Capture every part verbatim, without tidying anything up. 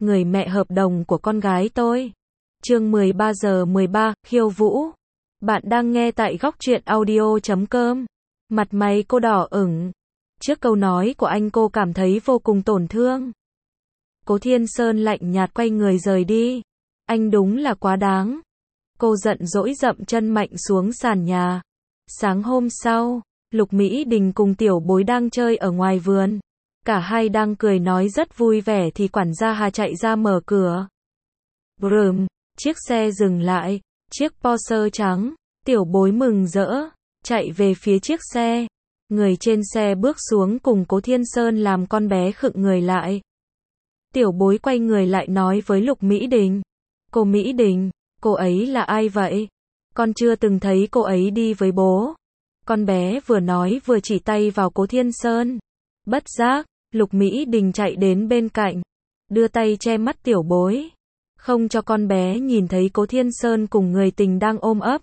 người mẹ hợp đồng của con gái tôi. Chương mười ba giờ mười ba, khiêu vũ. Bạn đang nghe tại góc truyện audio chấm com. Mặt mày cô đỏ ửng. Trước câu nói của anh cô cảm thấy vô cùng tổn thương. Cố Thiên Sơn lạnh nhạt quay người rời đi. Anh đúng là quá đáng. Cô giận dỗi dậm chân mạnh xuống sàn nhà. Sáng hôm sau, Lục Mỹ Đình cùng Tiểu Bối đang chơi ở ngoài vườn. Cả hai đang cười nói rất vui vẻ thì quản gia Hà chạy ra mở cửa. Brum, chiếc xe dừng lại, chiếc Porsche trắng, Tiểu Bối mừng rỡ, chạy về phía chiếc xe. Người trên xe bước xuống cùng Cố Thiên Sơn làm con bé khựng người lại. Tiểu Bối quay người lại nói với Lục Mỹ Đình. Cô Mỹ Đình, cô ấy là ai vậy? Con chưa từng thấy cô ấy đi với bố. Con bé vừa nói vừa chỉ tay vào Cố Thiên Sơn. Bất giác, Lục Mỹ Đình chạy đến bên cạnh, đưa tay che mắt Tiểu Bối, không cho con bé nhìn thấy Cố Thiên Sơn cùng người tình đang ôm ấp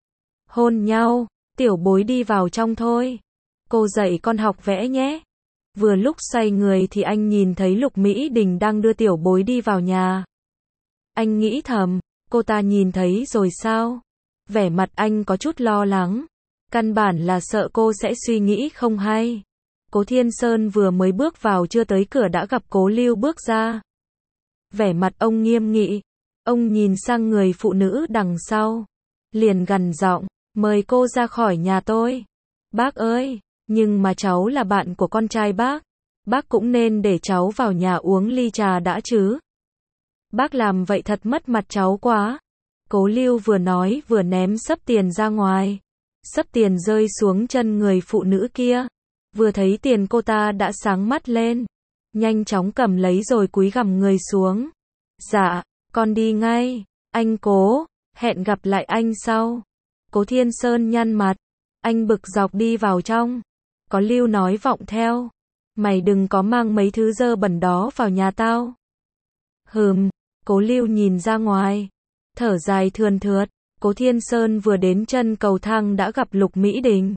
hôn nhau. Tiểu Bối đi vào trong thôi. Cô dạy con học vẽ nhé. Vừa lúc xoay người thì anh nhìn thấy Lục Mỹ Đình đang đưa Tiểu Bối đi vào nhà. Anh nghĩ thầm, cô ta nhìn thấy rồi sao? Vẻ mặt anh có chút lo lắng. Căn bản là sợ cô sẽ suy nghĩ không hay. Cố Thiên Sơn vừa mới bước vào chưa tới cửa đã gặp Cố Lưu bước ra. Vẻ mặt ông nghiêm nghị. Ông nhìn sang người phụ nữ đằng sau. Liền gằn giọng, mời cô ra khỏi nhà tôi. Bác ơi, nhưng mà cháu là bạn của con trai bác. Bác cũng nên để cháu vào nhà uống ly trà đã chứ. Bác làm vậy thật mất mặt cháu quá. Cố Lưu vừa nói vừa ném xấp tiền ra ngoài. Xấp tiền rơi xuống chân người phụ nữ kia. Vừa thấy tiền cô ta đã sáng mắt lên. Nhanh chóng cầm lấy rồi cúi gằm người xuống. Dạ, con đi ngay. Anh Cố, hẹn gặp lại anh sau. Cố Thiên Sơn nhăn mặt. Anh bực dọc đi vào trong. Có Lưu nói vọng theo. Mày đừng có mang mấy thứ dơ bẩn đó vào nhà tao. Hừm, Cố Lưu nhìn ra ngoài. Thở dài thườn thượt. Cố Thiên Sơn vừa đến chân cầu thang đã gặp Lục Mỹ Đình.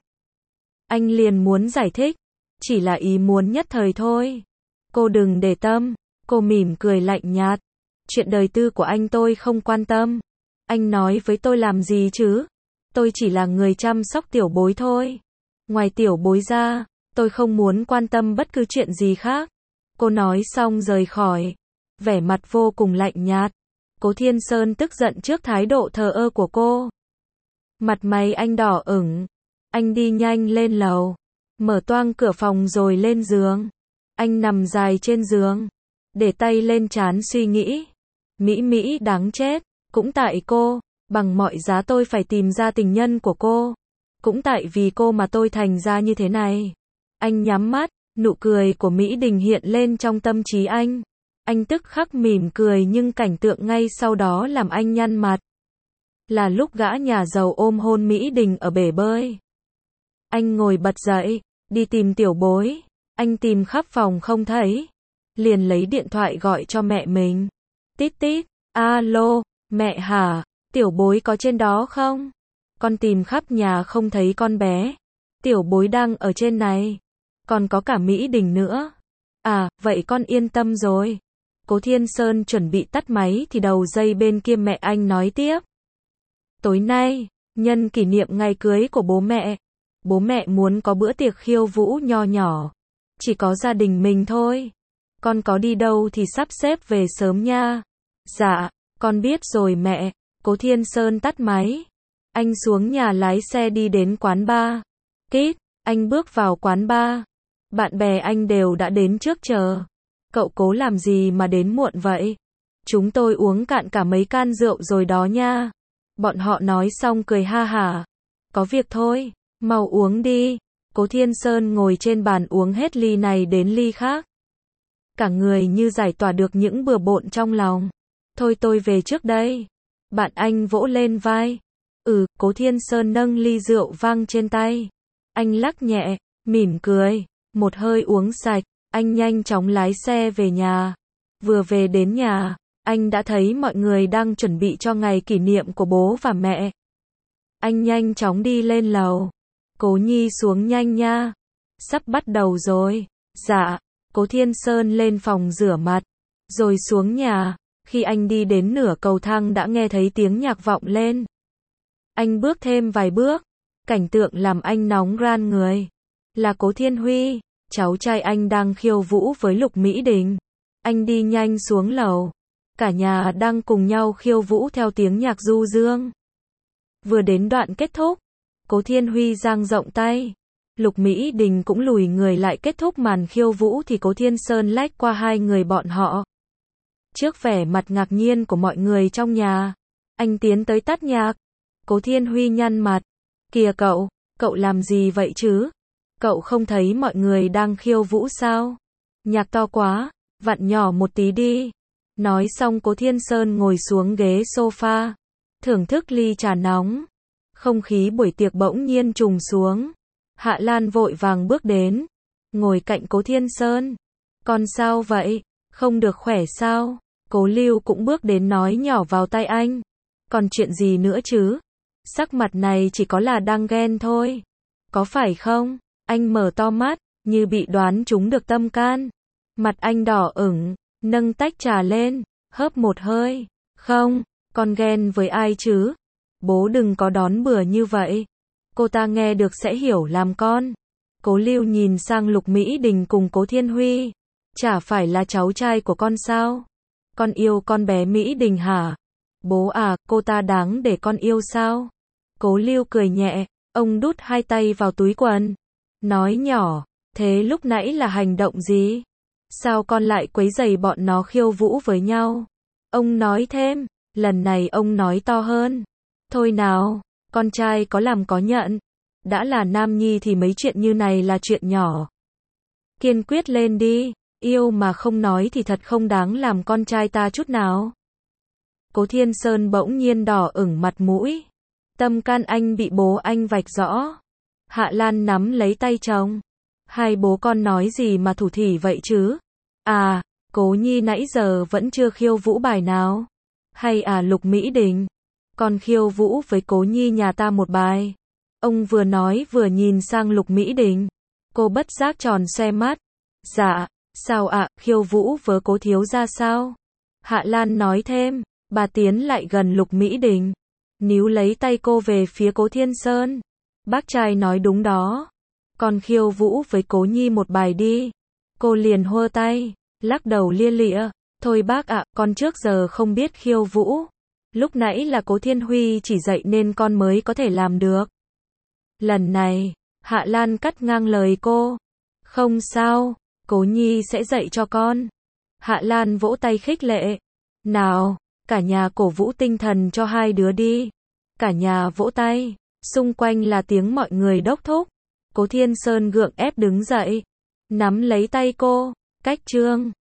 Anh liền muốn giải thích. Chỉ là ý muốn nhất thời thôi. Cô đừng để tâm. Cô mỉm cười lạnh nhạt. Chuyện đời tư của anh tôi không quan tâm. Anh nói với tôi làm gì chứ? Tôi chỉ là người chăm sóc Tiểu Bối thôi. Ngoài Tiểu Bối ra, tôi không muốn quan tâm bất cứ chuyện gì khác. Cô nói xong rời khỏi. Vẻ mặt vô cùng lạnh nhạt. Cố Thiên Sơn tức giận trước thái độ thờ ơ của cô. Mặt mày anh đỏ ửng. Anh đi nhanh lên lầu. Mở toang cửa phòng rồi lên giường. Anh nằm dài trên giường. Để tay lên trán suy nghĩ. Mỹ Mỹ đáng chết. Cũng tại cô. Bằng mọi giá tôi phải tìm ra tình nhân của cô. Cũng tại vì cô mà tôi thành ra như thế này. Anh nhắm mắt. Nụ cười của Mỹ Đình hiện lên trong tâm trí anh. Anh tức khắc mỉm cười nhưng cảnh tượng ngay sau đó làm anh nhăn mặt. Là lúc gã nhà giàu ôm hôn Mỹ Đình ở bể bơi. Anh ngồi bật dậy, đi tìm Tiểu Bối. Anh tìm khắp phòng không thấy. Liền lấy điện thoại gọi cho mẹ mình. Tít tít, alo, mẹ hả? Tiểu Bối có trên đó không? Con tìm khắp nhà không thấy con bé. Tiểu Bối đang ở trên này. Còn có cả Mỹ Đình nữa. À, vậy con yên tâm rồi. Cố Thiên Sơn chuẩn bị tắt máy thì đầu dây bên kia mẹ anh nói tiếp. Tối nay, nhân kỷ niệm ngày cưới của bố mẹ. Bố mẹ muốn có bữa tiệc khiêu vũ nho nhỏ. Chỉ có gia đình mình thôi. Con có đi đâu thì sắp xếp về sớm nha. Dạ, con biết rồi mẹ. Cố Thiên Sơn tắt máy. Anh xuống nhà lái xe đi đến quán bar. Kít, anh bước vào quán bar. Bạn bè anh đều đã đến trước chờ. Cậu Cố làm gì mà đến muộn vậy? Chúng tôi uống cạn cả mấy can rượu rồi đó nha. Bọn họ nói xong cười ha hả. Có việc thôi, mau uống đi. Cố Thiên Sơn ngồi trên bàn uống hết ly này đến ly khác. Cả người như giải tỏa được những bừa bộn trong lòng. Thôi tôi về trước đây. Bạn anh vỗ lên vai. Ừ, Cố Thiên Sơn nâng ly rượu vang trên tay. Anh lắc nhẹ, mỉm cười. Một hơi uống sạch. Anh nhanh chóng lái xe về nhà. Vừa về đến nhà, anh đã thấy mọi người đang chuẩn bị cho ngày kỷ niệm của bố và mẹ. Anh nhanh chóng đi lên lầu. Cố Nhi xuống nhanh nha. Sắp bắt đầu rồi. Dạ. Cố Thiên Sơn lên phòng rửa mặt. rồi xuống nhà. Khi anh đi đến nửa cầu thang đã nghe thấy tiếng nhạc vọng lên. Anh bước thêm vài bước, cảnh tượng làm anh nóng ran người. Là Cố Thiên Huy, cháu trai anh đang khiêu vũ với Lục Mỹ Đình. Anh đi nhanh xuống lầu. Cả nhà đang cùng nhau khiêu vũ theo tiếng nhạc du dương. Vừa đến đoạn kết thúc, Cố Thiên Huy dang rộng tay. Lục Mỹ Đình cũng lùi người lại kết thúc màn khiêu vũ thì Cố Thiên Sơn lách qua hai người bọn họ. Trước vẻ mặt ngạc nhiên của mọi người trong nhà, anh tiến tới tắt nhạc. Cố Thiên Huy nhăn mặt. Kìa cậu, cậu làm gì vậy chứ? Cậu không thấy mọi người đang khiêu vũ sao? Nhạc to quá, vặn nhỏ một tí đi. Nói xong Cố Thiên Sơn ngồi xuống ghế sofa, thưởng thức ly trà nóng. Không khí buổi tiệc bỗng nhiên trùng xuống. Hạ Lan vội vàng bước đến, ngồi cạnh Cố Thiên Sơn. Con sao vậy? Không được khỏe sao? Cố Lưu cũng bước đến nói nhỏ vào tai anh. Còn chuyện gì nữa chứ? Sắc mặt này chỉ có là đang ghen thôi. Có phải không? Anh mở to mắt, như bị đoán trúng được tâm can. Mặt anh đỏ ửng, nâng tách trà lên, hớp một hơi. Không, con ghen với ai chứ? Bố đừng có đón bừa như vậy. Cô ta nghe được sẽ hiểu làm con. Cố Lưu nhìn sang Lục Mỹ Đình cùng Cố Thiên Huy. Chả phải là cháu trai của con sao? Con yêu con bé Mỹ Đình hả? Bố à, cô ta đáng để con yêu sao? Cố Lưu cười nhẹ, ông đút hai tay vào túi quần. Nói nhỏ, thế lúc nãy là hành động gì? Sao con lại quấy rầy bọn nó khiêu vũ với nhau? Ông nói thêm, lần này ông nói to hơn. Thôi nào, con trai có làm có nhận. Đã là nam nhi thì mấy chuyện như này là chuyện nhỏ. Kiên quyết lên đi, yêu mà không nói thì thật không đáng làm con trai ta chút nào. Cố Thiên Sơn bỗng nhiên đỏ ửng mặt mũi. Tâm can anh bị bố anh vạch rõ. Hạ Lan nắm lấy tay chồng. Hai bố con nói gì mà thủ thỉ vậy chứ? À, Cố Nhi nãy giờ vẫn chưa khiêu vũ bài nào. Hay à Lục Mỹ Đình, con khiêu vũ với Cố Nhi nhà ta một bài. Ông vừa nói vừa nhìn sang Lục Mỹ Đình. Cô bất giác tròn xoe mắt. Dạ, sao ạ, à, khiêu vũ với Cố thiếu gia sao? Hạ Lan nói thêm. Bà tiến lại gần Lục Mỹ Đình, níu lấy tay cô về phía Cố Thiên Sơn. Bác trai nói đúng đó. Con khiêu vũ với Cố Nhi một bài đi. Cô liền hơ tay, lắc đầu lia lịa. Thôi bác ạ, con trước giờ không biết khiêu vũ. Lúc nãy là Cố Thiên Huy chỉ dạy nên con mới có thể làm được. Lần này, Hạ Lan cắt ngang lời cô. Không sao, Cố Nhi sẽ dạy cho con. Hạ Lan vỗ tay khích lệ. Nào, cả nhà cổ vũ tinh thần cho hai đứa đi. Cả nhà vỗ tay, xung quanh là tiếng mọi người đốc thúc. Cố Thiên Sơn gượng ép đứng dậy, nắm lấy tay cô, cách trương.